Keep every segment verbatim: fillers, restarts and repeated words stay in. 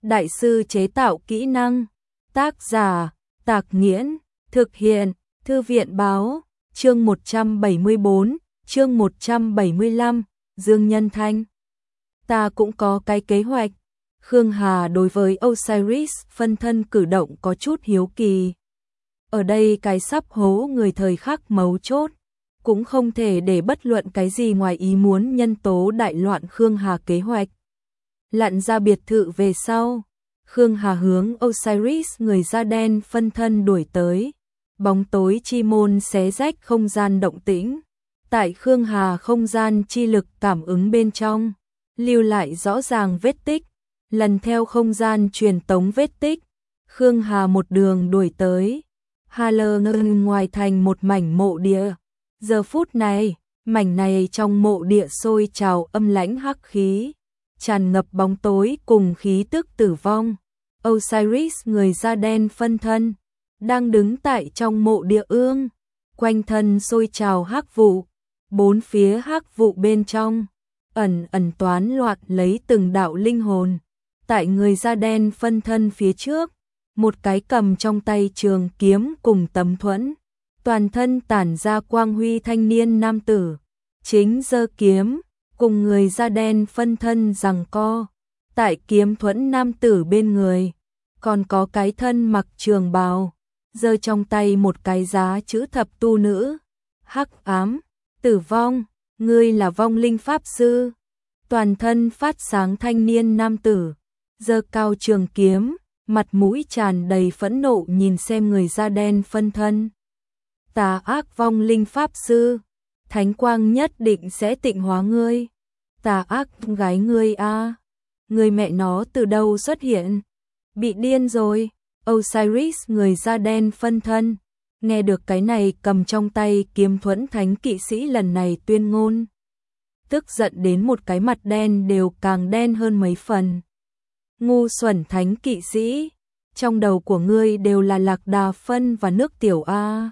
đại sư chế tạo kỹ năng. Tác giả, Tạc Nghiễn, thực hiện, Thư viện báo, chương một trăm bảy mươi bốn, chương một trăm bảy mươi lăm, Dương Nhân Thanh. Ta cũng có cái kế hoạch. Khương Hà đối với Osiris phân thân cử động có chút hiếu kỳ. Ở đây cái sắp hố người thời khắc mấu chốt, cũng không thể để bất luận cái gì ngoài ý muốn nhân tố đại loạn Khương Hà kế hoạch. Lặn ra biệt thự về sau, Khương Hà hướng Osiris người da đen phân thân đuổi tới. Bóng tối chi môn xé rách không gian động tĩnh. Tại Khương Hà không gian chi lực cảm ứng bên trong, lưu lại rõ ràng vết tích. Lần theo không gian truyền tống vết tích, Khương Hà một đường đuổi tới. Hà lờ ngân ngoài thành một mảnh mộ địa. Giờ phút này, mảnh này trong mộ địa sôi trào âm lãnh hắc khí, tràn ngập bóng tối cùng khí tức tử vong. Osiris người da đen phân thân đang đứng tại trong mộ địa ương, quanh thân sôi trào hắc vụ, bốn phía hắc vụ bên trong ẩn ẩn toán loạn lấy từng đạo linh hồn. Tại người da đen phân thân phía trước, một cái cầm trong tay trường kiếm cùng tấm thuẫn, toàn thân tản ra quang huy thanh niên nam tử, chính giơ kiếm, cùng người da đen phân thân giằng co. Tại kiếm thuẫn nam tử bên người, còn có cái thân mặc trường bào, giơ trong tay một cái giá chữ thập tu nữ. Hắc ám, tử vong, ngươi là vong linh pháp sư. Toàn thân phát sáng thanh niên nam tử, giơ cao trường kiếm, mặt mũi tràn đầy phẫn nộ nhìn xem người da đen phân thân. Tà ác vong linh pháp sư, thánh quang nhất định sẽ tịnh hóa ngươi. Tà ác gái ngươi a, à. Người mẹ nó từ đâu xuất hiện? Bị điên rồi. Osiris người da đen phân thân, nghe được cái này cầm trong tay kiếm thuẫn thánh kỵ sĩ lần này tuyên ngôn, tức giận đến một cái mặt đen đều càng đen hơn mấy phần. Ngu xuẩn thánh kỵ sĩ, trong đầu của ngươi đều là lạc đà phân và nước tiểu a.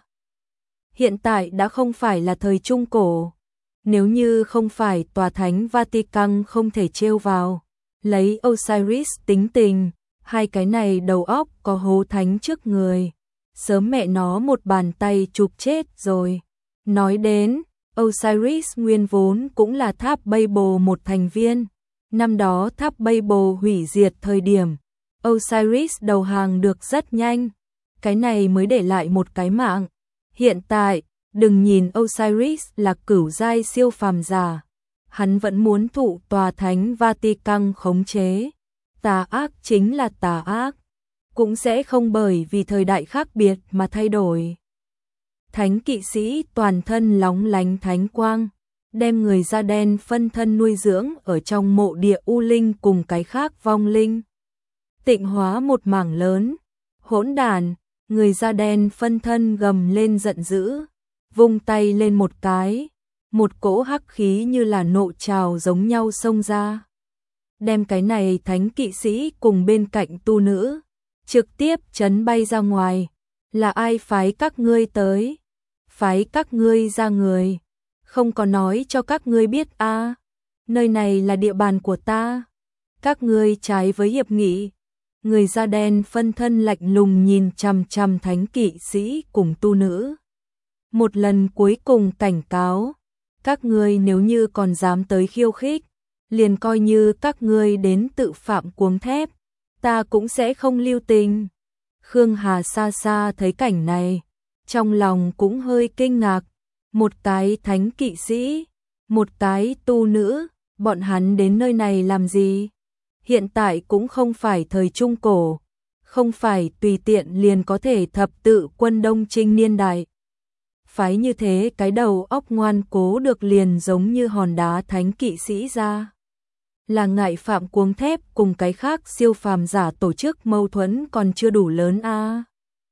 Hiện tại đã không phải là thời Trung Cổ, nếu như không phải tòa thánh Vatican không thể trêu vào, lấy Osiris tính tình, hai cái này đầu óc có hố thánh trước người, sớm mẹ nó một bàn tay chụp chết rồi. Nói đến, Osiris nguyên vốn cũng là tháp Babel một thành viên. Năm đó tháp Babel hủy diệt thời điểm, Osiris đầu hàng được rất nhanh, cái này mới để lại một cái mạng. Hiện tại, đừng nhìn Osiris là cửu giai siêu phàm giả, hắn vẫn muốn thụ tòa thánh Vatican khống chế. Tà ác chính là tà ác, cũng sẽ không bởi vì thời đại khác biệt mà thay đổi. Thánh kỵ sĩ toàn thân lóng lánh thánh quang, đem người da đen phân thân nuôi dưỡng ở trong mộ địa u linh cùng cái khác vong linh. Tịnh hóa một mảng lớn, hỗn đản, người da đen phân thân gầm lên giận dữ, vung tay lên một cái, một cỗ hắc khí như là nộ trào giống nhau xông ra. Đem cái này thánh kỵ sĩ cùng bên cạnh tu nữ, trực tiếp chấn bay ra ngoài. Là ai phái các ngươi tới? Phái các ngươi ra người. Không có nói cho các ngươi biết a, à, nơi này là địa bàn của ta. Các ngươi trái với hiệp nghị. Người da đen phân thân lạnh lùng nhìn chằm chằm thánh kỵ sĩ cùng tu nữ. Một lần cuối cùng cảnh cáo, các ngươi nếu như còn dám tới khiêu khích, liền coi như các ngươi đến tự phạm cuống thép, ta cũng sẽ không lưu tình. Khương Hà xa xa thấy cảnh này, trong lòng cũng hơi kinh ngạc. Một cái thánh kỵ sĩ, một cái tu nữ, bọn hắn đến nơi này làm gì? Hiện tại cũng không phải thời Trung Cổ, không phải tùy tiện liền có thể thập tự quân Đông Trinh niên đại. Phái như thế cái đầu óc ngoan cố được liền giống như hòn đá thánh kỵ sĩ ra. Là ngại phạm cuống thép cùng cái khác siêu phàm giả tổ chức mâu thuẫn còn chưa đủ lớn a. À.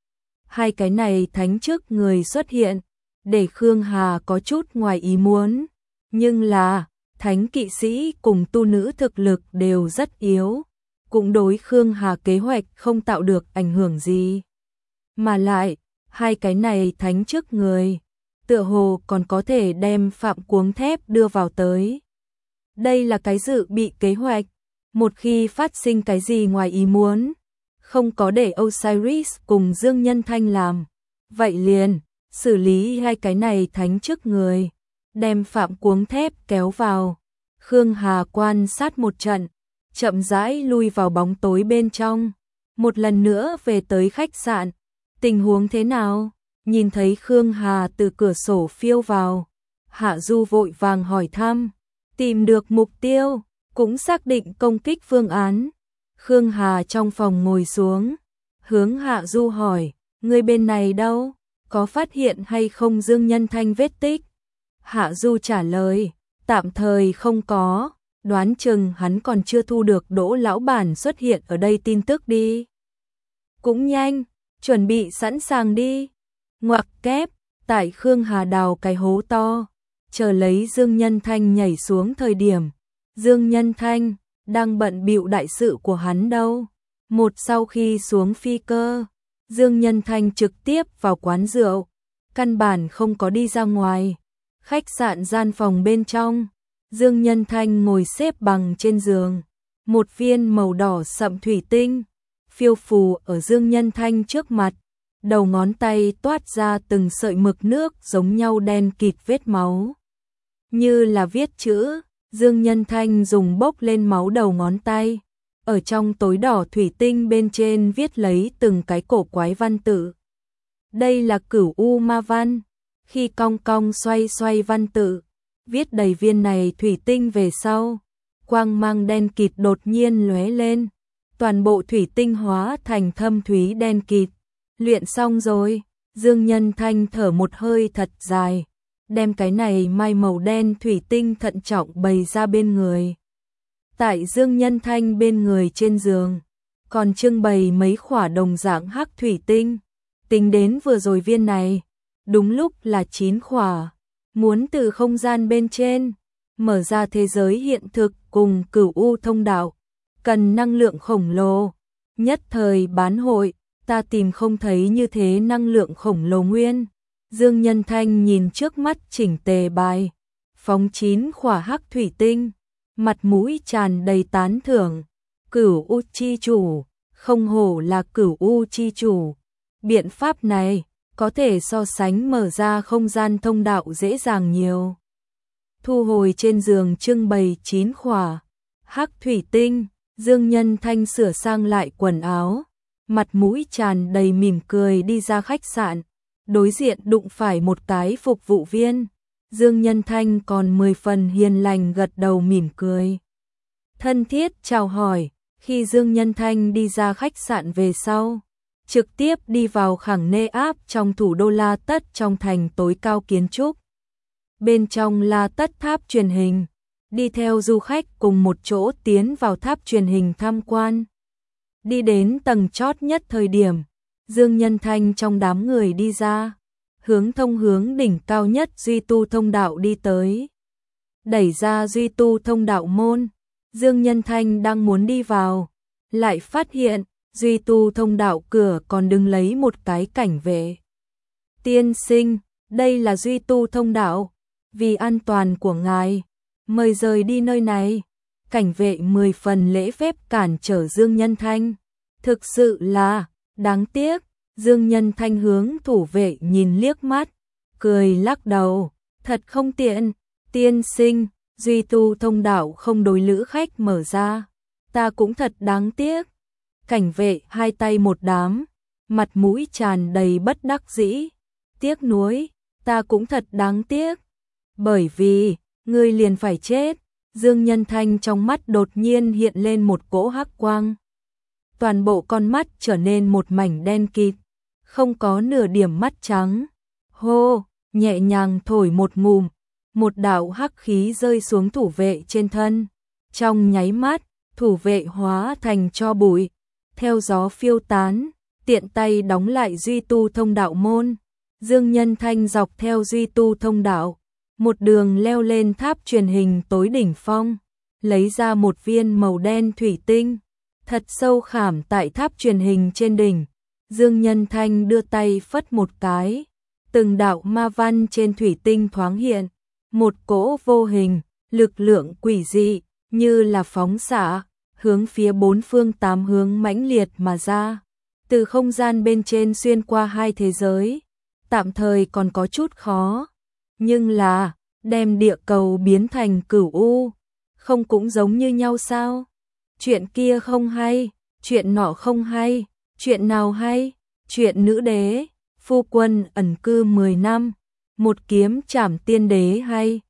Hai cái này thánh trước người xuất hiện, để Khương Hà có chút ngoài ý muốn, nhưng là thánh kỵ sĩ cùng tu nữ thực lực đều rất yếu, cũng đối Khương Hà kế hoạch không tạo được ảnh hưởng gì. Mà lại, hai cái này thánh trước người, tựa hồ còn có thể đem phạm cuống thép đưa vào tới. Đây là cái dự bị kế hoạch, Một khi phát sinh cái gì ngoài ý muốn, không có để Osiris cùng Dương Nhân Thanh làm, vậy liền xử lý hai cái này thánh chức người, đem Phạm Cuống Thép kéo vào. Khương Hà quan sát một trận, chậm rãi lui vào bóng tối bên trong, một lần nữa về tới khách sạn. Tình huống thế nào? Nhìn thấy Khương Hà từ cửa sổ phiêu vào, Hạ Du vội vàng hỏi thăm. Tìm được mục tiêu, cũng xác định công kích phương án. Khương Hà trong phòng ngồi xuống, hướng Hạ Du hỏi, người bên này đâu? Có phát hiện hay không Dương Nhân Thanh vết tích? Hạ Du trả lời, tạm thời không có, đoán chừng hắn còn chưa thu được Đỗ lão bản xuất hiện ở đây tin tức đi. Cũng nhanh, chuẩn bị sẵn sàng đi. Ngoặc kép, tại Khương Hà đào cái hố to, chờ lấy Dương Nhân Thanh nhảy xuống thời điểm. Dương Nhân Thanh đang bận bịu đại sự của hắn đâu. Một sau khi xuống phi cơ, Dương Nhân Thanh trực tiếp vào quán rượu, căn bản không có đi ra ngoài. Khách sạn gian phòng bên trong, Dương Nhân Thanh ngồi xếp bằng trên giường, một viên màu đỏ sậm thủy tinh phiêu phù ở Dương Nhân Thanh trước mặt, đầu ngón tay toát ra từng sợi mực nước giống nhau đen kịt vết máu. Như là viết chữ, Dương Nhân Thanh dùng bốc lên máu đầu ngón tay, ở trong tối đỏ thủy tinh bên trên viết lấy từng cái cổ quái văn tự. Đây là Cửu U Ma Văn. Khi cong cong xoay xoay văn tự, viết đầy viên này thủy tinh về sau, quang mang đen kịt đột nhiên lóe lên, toàn bộ thủy tinh hóa thành thâm thúy đen kịt. Luyện xong rồi, Dương Nhân Thanh thở một hơi thật dài, đem cái này mai màu đen thủy tinh thận trọng bày ra bên người. Tại Dương Nhân Thanh bên người trên giường, còn trưng bày mấy khỏa đồng dạng hắc thủy tinh. Tính đến vừa rồi viên này, đúng lúc là chín khỏa. Muốn từ không gian bên trên mở ra thế giới hiện thực cùng Cửu U thông đạo, cần năng lượng khổng lồ. Nhất thời bán hội, ta tìm không thấy như thế năng lượng khổng lồ nguyên. Dương Nhân Thanh nhìn trước mắt chỉnh tề bài, phóng chín khỏa hắc thủy tinh, mặt mũi tràn đầy tán thưởng. Cửu U chi chủ, không hổ là Cửu U chi chủ. Biện pháp này có thể so sánh mở ra không gian thông đạo dễ dàng nhiều. Thu hồi trên giường trưng bày chín khỏa hắc thủy tinh, Dương Nhân Thanh sửa sang lại quần áo, mặt mũi tràn đầy mỉm cười đi ra khách sạn. Đối diện đụng phải một cái phục vụ viên, Dương Nhân Thanh còn mười phần hiền lành gật đầu mỉm cười, thân thiết chào hỏi. Khi Dương Nhân Thanh đi ra khách sạn về sau, trực tiếp đi vào Khẳng Nê Áp trong thủ đô La Tất trong thành tối cao kiến trúc. Bên trong La Tất tháp truyền hình, đi theo du khách cùng một chỗ tiến vào tháp truyền hình tham quan. Đi đến tầng chót nhất thời điểm, Dương Nhân Thanh trong đám người đi ra, hướng thông hướng đỉnh cao nhất Duy Tu thông đạo đi tới. Đẩy ra Duy Tu thông đạo môn, Dương Nhân Thanh đang muốn đi vào, lại phát hiện Duy Tu thông đạo cửa còn đứng lấy một cái cảnh vệ. Tiên sinh, đây là Duy Tu thông đạo, vì an toàn của ngài, mời rời đi nơi này. Cảnh vệ mười phần lễ phép cản trở Dương Nhân Thanh. Thực sự là đáng tiếc. Dương Nhân Thanh hướng thủ vệ nhìn liếc mắt, cười lắc đầu, thật không tiện. Tiên sinh, Duy Tu thông đạo không đối lữ khách mở ra, ta cũng thật đáng tiếc. Cảnh vệ hai tay một đám, mặt mũi tràn đầy bất đắc dĩ. Tiếc nuối, ta cũng thật đáng tiếc. Bởi vì, ngươi liền phải chết. Dương Nhân Thanh trong mắt đột nhiên hiện lên một cỗ hắc quang. Toàn bộ con mắt trở nên một mảnh đen kịt, không có nửa điểm mắt trắng. Hô, nhẹ nhàng thổi một ngụm, một đạo hắc khí rơi xuống thủ vệ trên thân. Trong nháy mắt, thủ vệ hóa thành tro bụi, theo gió phiêu tán, tiện tay đóng lại Duy Tu thông đạo môn. Dương Nhân Thanh dọc theo Duy Tu thông đạo, một đường leo lên tháp truyền hình tối đỉnh phong, lấy ra một viên màu đen thủy tinh, thật sâu khảm tại tháp truyền hình trên đỉnh. Dương Nhân Thanh đưa tay phất một cái, từng đạo ma văn trên thủy tinh thoáng hiện, một cỗ vô hình, lực lượng quỷ dị, như là phóng xạ, hướng phía bốn phương tám hướng mãnh liệt mà ra. Từ không gian bên trên xuyên qua hai thế giới, tạm thời còn có chút khó, nhưng là đem địa cầu biến thành cửu u, không cũng giống như nhau sao? Chuyện kia không hay, chuyện nọ không hay, chuyện nào hay? Chuyện nữ đế, phu quân ẩn cư mười năm, một kiếm trảm tiên đế hay?